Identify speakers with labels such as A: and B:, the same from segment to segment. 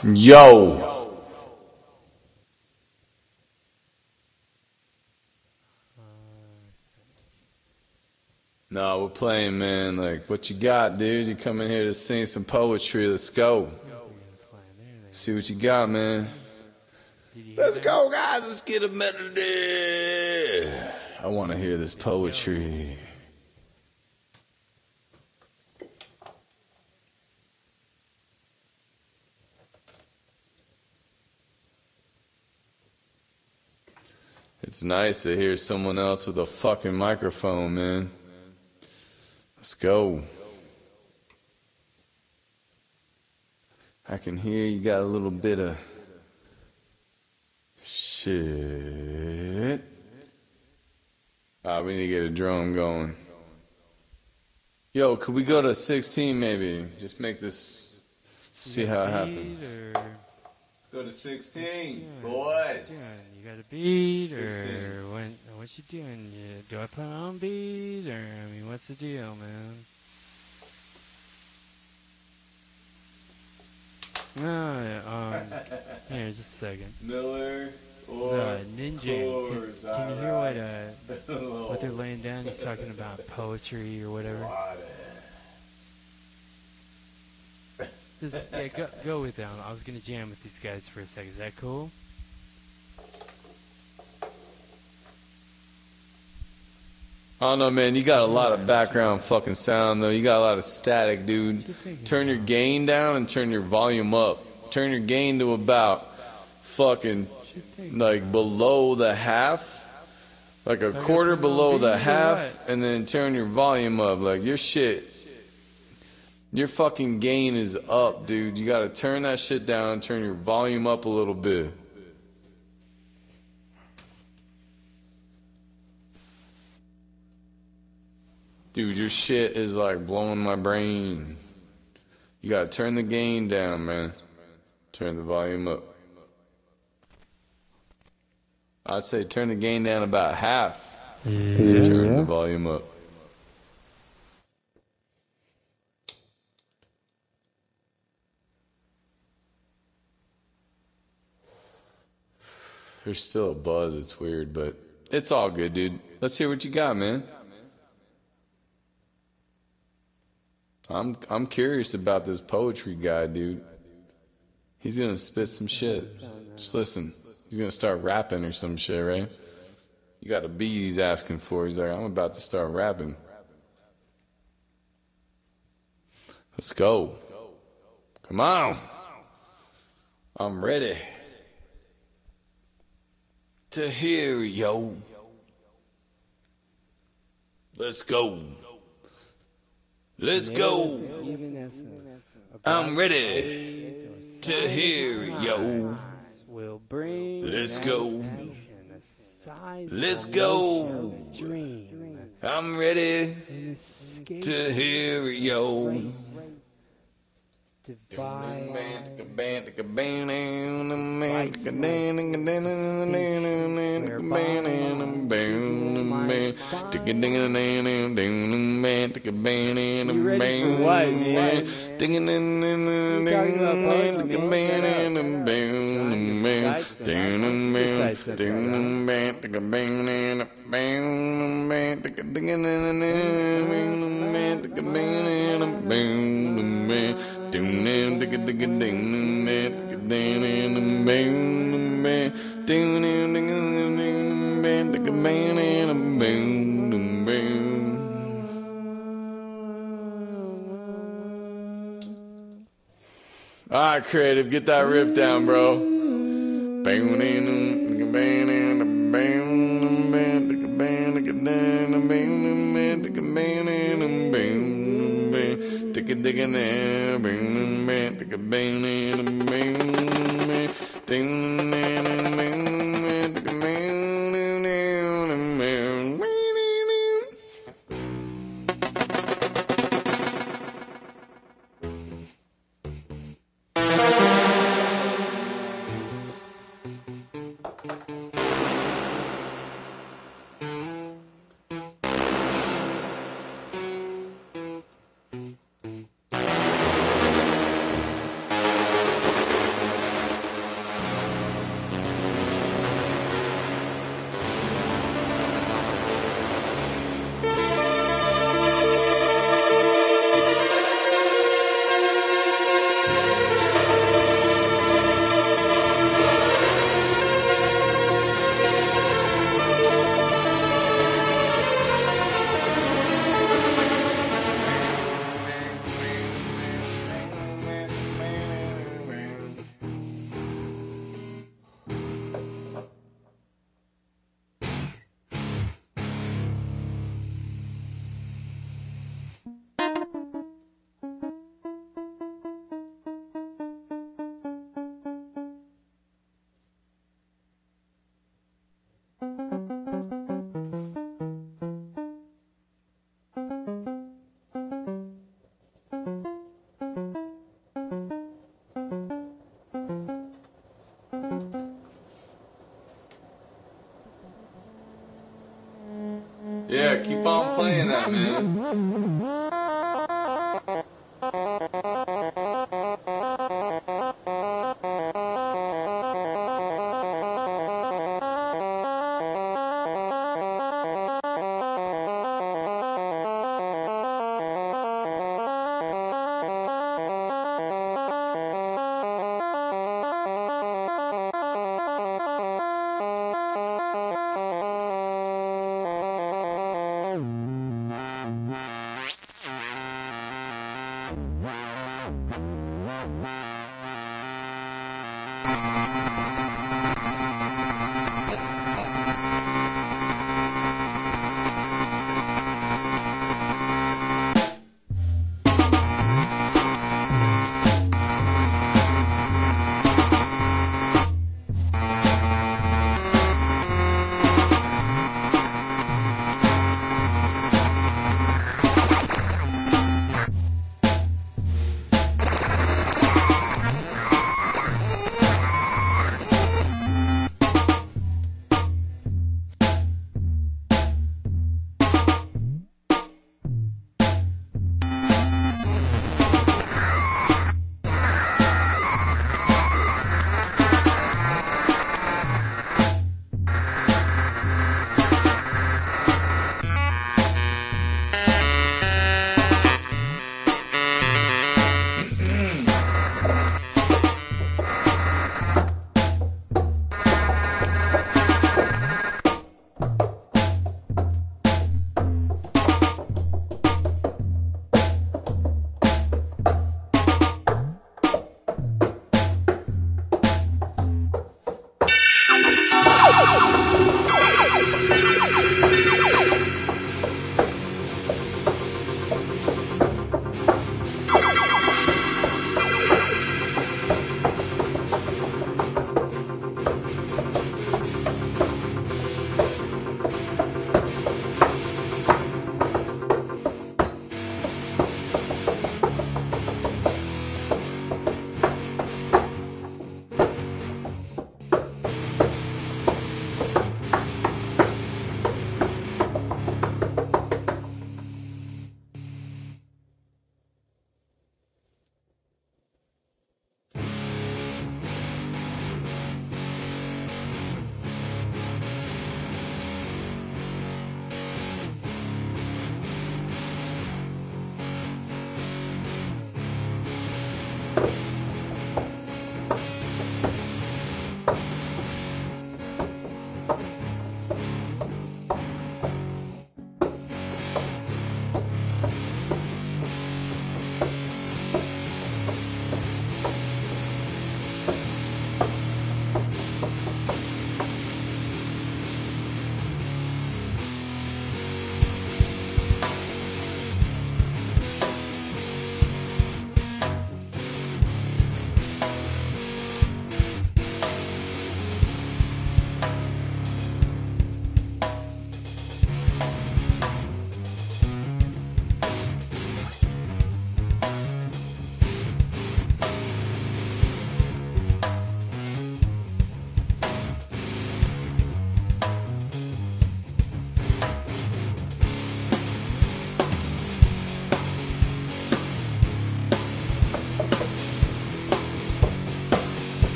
A: Yo. No, we're playing, man. Like, what you got, dude? You come in here to sing some poetry. Let's go. See what you got, man. Let's go, guys. Let's get a melody. I want to hear this poetry. It's nice to hear someone else with a fucking microphone, man. Let's go. I can hear you got a little bit of shit. We need to get a drum going. Yo, could we go to 16 maybe? Just make this, see how it happens. Let's go to 16, boys.
B: You got a beat, or what you doing? Do I put on beat, or I mean, what's the deal, man? No, here, just a second.
A: Miller or
B: Ninja. Can you hear what they're laying down? He's talking about poetry or whatever. Just go with that. I was gonna jam with these guys for a second. Is that cool?
A: I don't know, man. You got a lot of background fucking sound, though. You got a lot of static, dude. Turn your gain down and turn your volume up. Turn your gain to about fucking, like, below the half. Like a quarter below the half. And then turn your volume up. Like, your shit. Your fucking gain is up, dude. You gotta turn that shit down and turn your volume up a little bit. Dude, your shit is like blowing my brain. You gotta turn the gain down, man. Turn the volume up. I'd say turn the gain down about half. And turn the volume up. There's still a buzz, it's weird, but it's all good, dude. Let's hear what you got, man. I'm curious about this poetry guy, dude. He's gonna spit some shit. Just listen. He's gonna start rapping or some shit, right? You got a beat he's asking for. He's like, I'm about to start rapping. Let's go. Come on. I'm ready to hear, yo. Let's go. Let's go. I'm ready to hear, yo. Let's go. Let's go. I'm ready to hear, yo. Alright, creative, get that riff down, bro. Yeah, keep on playing that, man.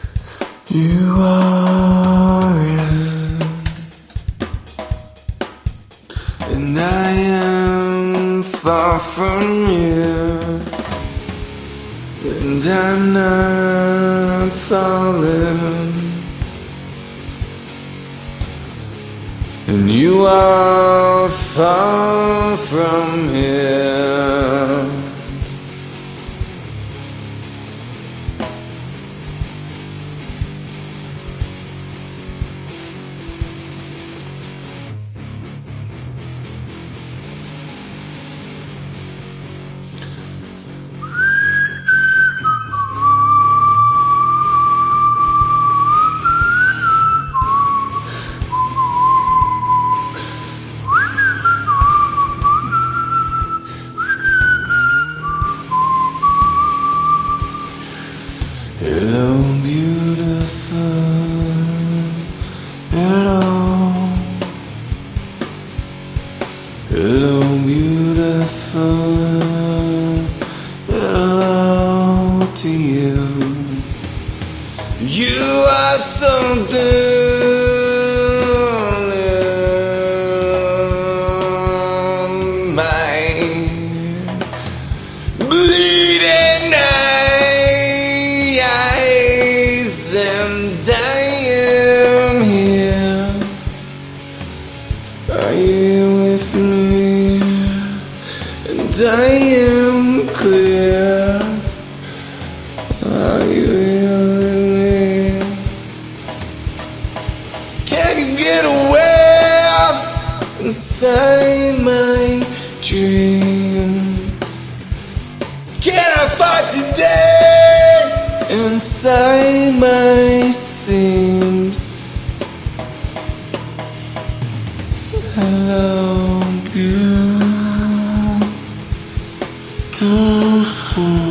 C: You are in
A: I am far from you, and I'm not falling, and you are far from here. Hello, beautiful. Hello. Hello, beautiful. Hello to you. You are something in my bleeding eyes, and I am here. Are you with me? And I am clear. Are you here with me? Can you get away inside my dreams? Can I fight today inside my seams? Hello, beautiful.